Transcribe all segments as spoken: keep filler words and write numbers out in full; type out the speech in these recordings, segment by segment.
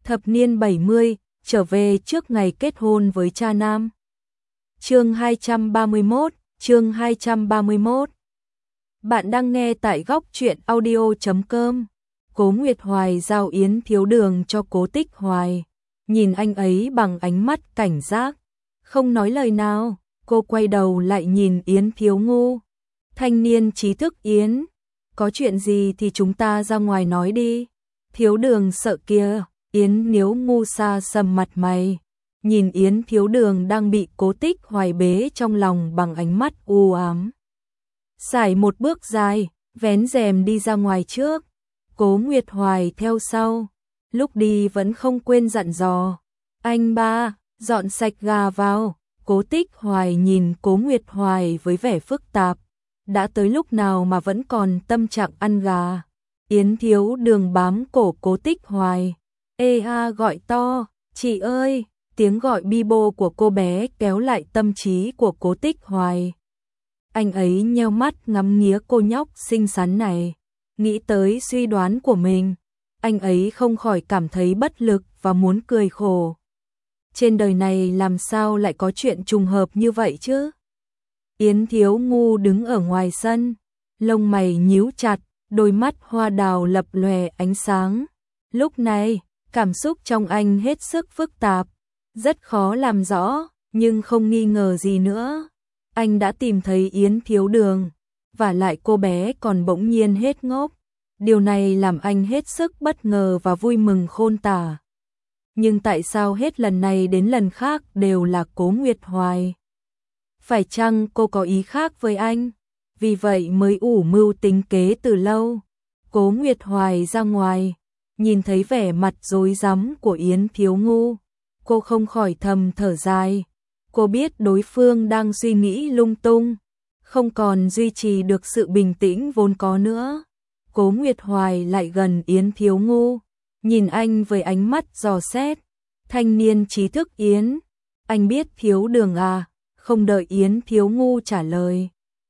Thập niên bảy mươi, trở về trước ngày kết hôn với cha nam. Chương hai trăm ba mươi mốt, chương hai trăm ba mươi mốt. Bạn đang nghe tại góc truyện audio chấm com. Cố Nguyệt Hoài giao Yến Thiếu Đường cho Cố Tích Hoài, nhìn anh ấy bằng ánh mắt cảnh giác, không nói lời nào. Cô quay đầu lại nhìn Yến Thiếu Ngu. Thanh niên trí thức Yến, có chuyện gì thì chúng ta ra ngoài nói đi. Thiếu Đường sợ kia. Yến Thiếu Ngu xa sầm mặt mày, nhìn Yến Thiếu Đường đang bị Cố Tích Hoài bế trong lòng bằng ánh mắt u ám. Sải một bước dài, vén rèm đi ra ngoài trước. Cố Nguyệt Hoài theo sau, lúc đi vẫn không quên dặn dò. Anh ba, dọn sạch gà vào. Cố Tích Hoài nhìn Cố Nguyệt Hoài với vẻ phức tạp. Đã tới lúc nào mà vẫn còn tâm trạng ăn gà. Yến Thiếu Đường bám cổ Cố Tích Hoài. Ê a gọi to, chị ơi, tiếng gọi bi bô của cô bé kéo lại tâm trí của Cố Tích Hoài. Anh ấy nheo mắt ngắm nghía cô nhóc xinh xắn này, nghĩ tới suy đoán của mình, anh ấy không khỏi cảm thấy bất lực và muốn cười khổ. Trên đời này làm sao lại có chuyện trùng hợp như vậy chứ? Yến Thiếu Ngu đứng ở ngoài sân, lông mày nhíu chặt, đôi mắt hoa đào lập lòe ánh sáng. Lúc này, cảm xúc trong anh hết sức phức tạp, rất khó làm rõ, nhưng không nghi ngờ gì nữa. Anh đã tìm thấy Yến Thiếu Đường, và lại cô bé còn bỗng nhiên hết ngốc. Điều này làm anh hết sức bất ngờ và vui mừng khôn tả. Nhưng tại sao hết lần này đến lần khác đều là Cố Nguyệt Hoài? Phải chăng cô có ý khác với anh? Vì vậy mới ủ mưu tính kế từ lâu. Cố Nguyệt Hoài ra ngoài, nhìn thấy vẻ mặt rối rắm của Yến Thiếu Ngu, cô không khỏi thầm thở dài. Cô biết đối phương đang suy nghĩ lung tung, không còn duy trì được sự bình tĩnh vốn có nữa. Cố Nguyệt Hoài lại gần Yến Thiếu Ngu, nhìn anh với ánh mắt dò xét. Thanh niên trí thức Yến, anh biết Thiếu Đường à? Không đợi Yến Thiếu Ngu trả lời,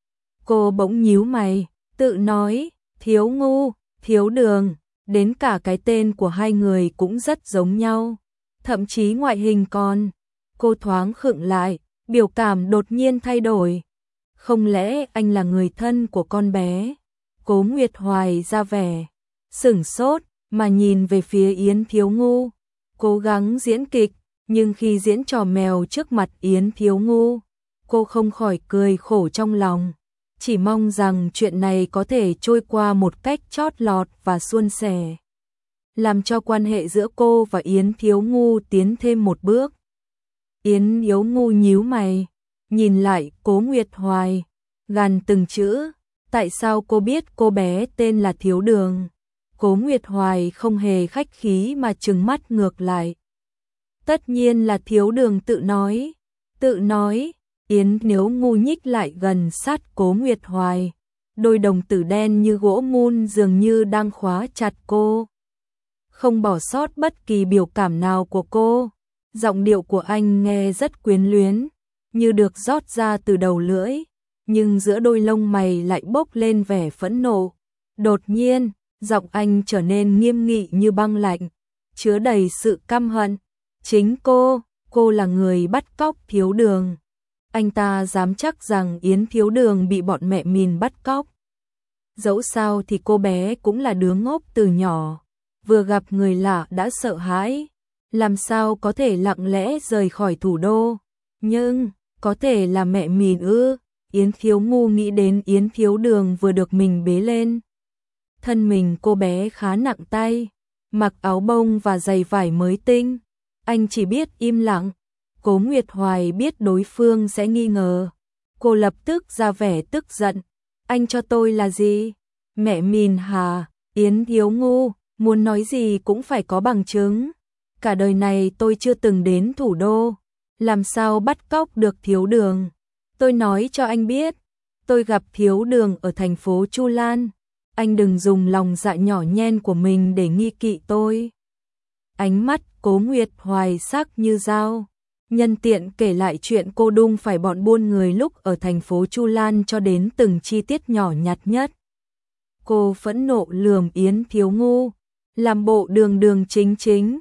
cô bỗng nhíu mày, tự nói, Thiếu Ngu, Thiếu Đường. Đến cả cái tên của hai người cũng rất giống nhau, thậm chí ngoại hình còn. Cô thoáng khựng lại, biểu cảm đột nhiên thay đổi. Không lẽ anh là người thân của con bé? Cố Nguyệt Hoài ra vẻ sửng sốt mà nhìn về phía Yến Thiếu Ngu, cố gắng diễn kịch, nhưng khi diễn trò mèo trước mặt Yến Thiếu Ngu, cô không khỏi cười khổ trong lòng. Chỉ mong rằng chuyện này có thể trôi qua một cách chót lọt và suôn sẻ, làm cho quan hệ giữa cô và Yến Thiếu Ngu tiến thêm một bước. Yến Thiếu Ngu nhíu mày, nhìn lại Cố Nguyệt Hoài, gằn từng chữ, tại sao cô biết cô bé tên là Thiếu Đường? Cố Nguyệt Hoài không hề khách khí mà trừng mắt ngược lại. Tất nhiên là Thiếu Đường tự nói, tự nói. Yến Thiếu Ngu nhích lại gần sát Cố Nguyệt Hoài, đôi đồng tử đen như gỗ mun dường như đang khóa chặt cô, không bỏ sót bất kỳ biểu cảm nào của cô. Giọng điệu của anh nghe rất quyến luyến, như được rót ra từ đầu lưỡi, nhưng giữa đôi lông mày lại bốc lên vẻ phẫn nộ. Đột nhiên, giọng anh trở nên nghiêm nghị như băng lạnh, chứa đầy sự căm hận. Chính cô, cô là người bắt cóc Thiếu Đường. Anh ta dám chắc rằng Yến Thiếu Đường bị bọn mẹ mìn bắt cóc. Dẫu sao thì cô bé cũng là đứa ngốc từ nhỏ, vừa gặp người lạ đã sợ hãi, làm sao có thể lặng lẽ rời khỏi thủ đô. Nhưng, có thể là mẹ mìn ư? Yến Thiếu Ngu nghĩ đến Yến Thiếu Đường vừa được mình bế lên. Thân mình cô bé khá nặng tay, mặc áo bông và giày vải mới tinh. Anh chỉ biết im lặng. Cố Nguyệt Hoài biết đối phương sẽ nghi ngờ, cô lập tức ra vẻ tức giận. Anh cho tôi là gì? Mẹ mìn hả? Yến Thiếu Ngu, muốn nói gì cũng phải có bằng chứng. Cả đời này tôi chưa từng đến thủ đô, làm sao bắt cóc được Thiếu Đường? Tôi nói cho anh biết, tôi gặp Thiếu Đường ở thành phố Chu Lan. Anh đừng dùng lòng dạ nhỏ nhen của mình để nghi kỵ tôi. Ánh mắt Cố Nguyệt Hoài sắc như dao, nhân tiện kể lại chuyện cô đung phải bọn buôn người lúc ở thành phố Chu Lan cho đến từng chi tiết nhỏ nhặt nhất. Cô phẫn nộ lườm Yến Thiếu Ngu, làm bộ đường đường chính chính,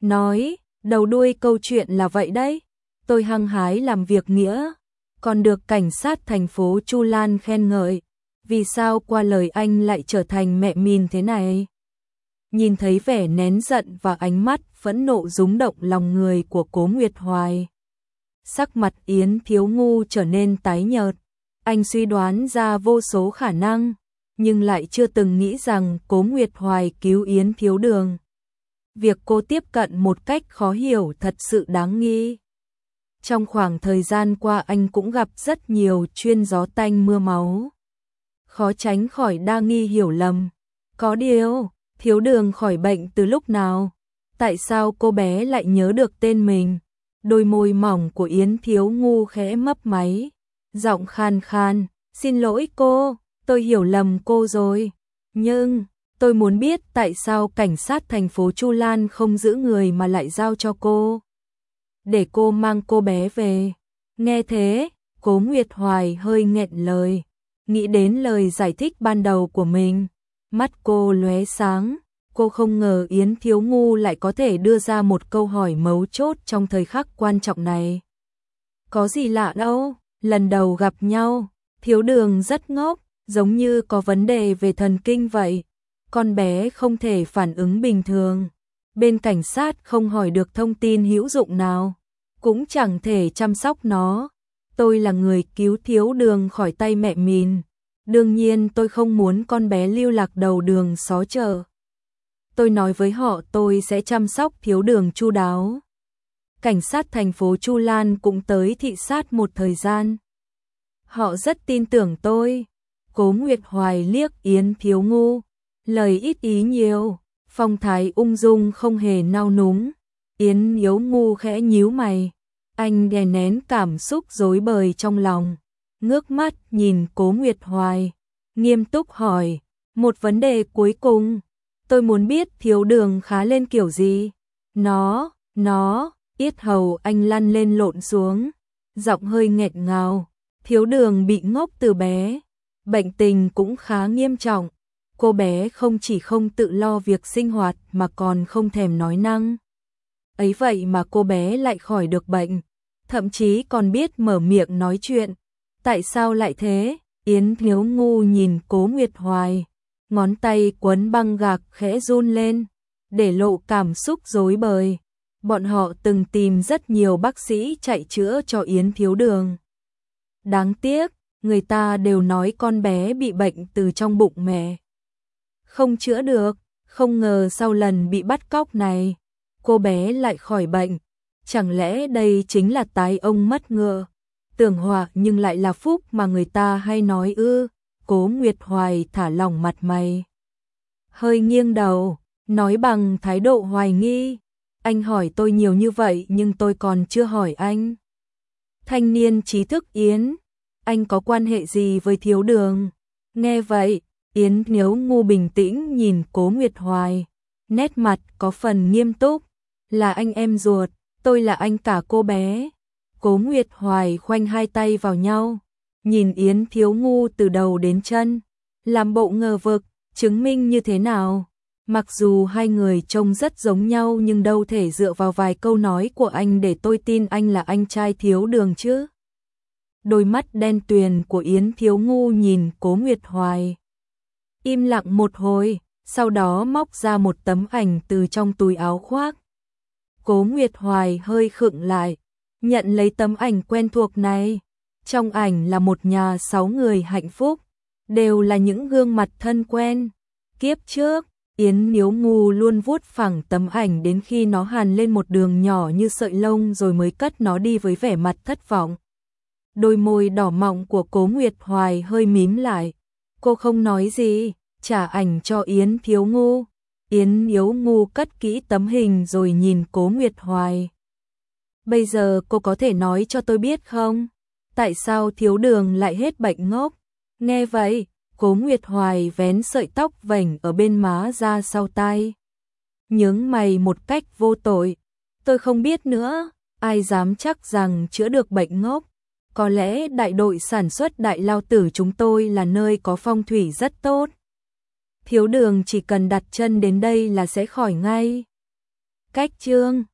nói, đầu đuôi câu chuyện là vậy đấy. Tôi hăng hái làm việc nghĩa, còn được cảnh sát thành phố Chu Lan khen ngợi. Vì sao qua lời anh lại trở thành mẹ mìn thế này? Nhìn thấy vẻ nén giận và ánh mắt phẫn nộ rúng động lòng người của Cố Nguyệt Hoài, sắc mặt Yến Thiếu Ngu trở nên tái nhợt. Anh suy đoán ra vô số khả năng, nhưng lại chưa từng nghĩ rằng Cố Nguyệt Hoài cứu Yến Thiếu Đường. Việc cô tiếp cận một cách khó hiểu thật sự đáng nghi. Trong khoảng thời gian qua anh cũng gặp rất nhiều chuyên gió tanh mưa máu. Khó tránh khỏi đa nghi hiểu lầm. Có điều, Thiếu Đường khỏi bệnh từ lúc nào? Tại sao cô bé lại nhớ được tên mình? Đôi môi mỏng của Yến Thiếu Ngu khẽ mấp máy, giọng khan khan, xin lỗi cô, tôi hiểu lầm cô rồi. Nhưng, tôi muốn biết tại sao cảnh sát thành phố Chu Lan không giữ người mà lại giao cho cô, để cô mang cô bé về. Nghe thế, Cố Nguyệt Hoài hơi nghẹn lời, nghĩ đến lời giải thích ban đầu của mình. Mắt cô lóe sáng, cô không ngờ Yến Thiếu Ngu lại có thể đưa ra một câu hỏi mấu chốt trong thời khắc quan trọng này. Có gì lạ đâu, lần đầu gặp nhau, Thiếu Đường rất ngốc, giống như có vấn đề về thần kinh vậy. Con bé không thể phản ứng bình thường. Bên cảnh sát không hỏi được thông tin hữu dụng nào, cũng chẳng thể chăm sóc nó. Tôi là người cứu Thiếu Đường khỏi tay mẹ mìn. Đương nhiên tôi không muốn con bé lưu lạc đầu đường xó chợ. Tôi nói với họ tôi sẽ chăm sóc Thiếu Đường chu đáo. Cảnh sát thành phố Chu Lan cũng tới thị sát một thời gian. Họ rất tin tưởng tôi. Cố Nguyệt Hoài liếc Yến Thiếu Ngu, lời ít ý nhiều, phong thái ung dung không hề nao núng. Yến Thiếu Ngu khẽ nhíu mày, anh đè nén cảm xúc rối bời trong lòng, ngước mắt nhìn Cố Nguyệt Hoài, nghiêm túc hỏi, một vấn đề cuối cùng, tôi muốn biết Thiếu Đường khá lên kiểu gì? Nó, nó, yết hầu anh lăn lên lộn xuống, giọng hơi nghẹn ngào. Thiếu Đường bị ngốc từ bé, bệnh tình cũng khá nghiêm trọng. Cô bé không chỉ không tự lo việc sinh hoạt mà còn không thèm nói năng. Ấy vậy mà cô bé lại khỏi được bệnh, thậm chí còn biết mở miệng nói chuyện. Tại sao lại thế? Yến Thiếu Ngu nhìn Cố Nguyệt Hoài, ngón tay quấn băng gạc khẽ run lên, để lộ cảm xúc rối bời. Bọn họ từng tìm rất nhiều bác sĩ chạy chữa cho Yến Thiếu Đường. Đáng tiếc, người ta đều nói con bé bị bệnh từ trong bụng mẹ, không chữa được. Không ngờ sau lần bị bắt cóc này, cô bé lại khỏi bệnh. Chẳng lẽ đây chính là tai ông mất ngựa, tưởng họa nhưng lại là phúc mà người ta hay nói ư? Cố Nguyệt Hoài thả lỏng mặt mày, hơi nghiêng đầu, nói bằng thái độ hoài nghi. Anh hỏi tôi nhiều như vậy nhưng tôi còn chưa hỏi anh. Thanh niên trí thức Yến, anh có quan hệ gì với Thiếu Đường? Nghe vậy, Yến Thiếu Ngu bình tĩnh nhìn Cố Nguyệt Hoài, nét mặt có phần nghiêm túc. Là anh em ruột, tôi là anh cả cô bé. Cố Nguyệt Hoài khoanh hai tay vào nhau, nhìn Yến Thiếu Ngu từ đầu đến chân, làm bộ ngờ vực, chứng minh như thế nào? Mặc dù hai người trông rất giống nhau nhưng đâu thể dựa vào vài câu nói của anh để tôi tin anh là anh trai Thiếu Đường chứ. Đôi mắt đen tuyền của Yến Thiếu Ngu nhìn Cố Nguyệt Hoài, im lặng một hồi, sau đó móc ra một tấm ảnh từ trong túi áo khoác. Cố Nguyệt Hoài hơi khựng lại, nhận lấy tấm ảnh quen thuộc này. Trong ảnh là một nhà sáu người hạnh phúc, đều là những gương mặt thân quen. Kiếp trước, Yến Thiếu Ngu luôn vuốt phẳng tấm ảnh đến khi nó hằn lên một đường nhỏ như sợi lông rồi mới cất nó đi với vẻ mặt thất vọng. Đôi môi đỏ mọng của Cố Nguyệt Hoài hơi mím lại. Cô không nói gì, trả ảnh cho Yến Thiếu Ngu. Yến Thiếu Ngu cất kỹ tấm hình rồi nhìn Cố Nguyệt Hoài. Bây giờ cô có thể nói cho tôi biết không? Tại sao Thiếu Đường lại hết bệnh ngốc? Nghe vậy, Cố Nguyệt Hoài vén sợi tóc vành ở bên má ra sau tai, nhướng mày một cách vô tội. Tôi không biết nữa, ai dám chắc rằng chữa được bệnh ngốc. Có lẽ đại đội sản xuất Đại Lao Tử chúng tôi là nơi có phong thủy rất tốt. Thiếu Đường chỉ cần đặt chân đến đây là sẽ khỏi ngay. Cách chương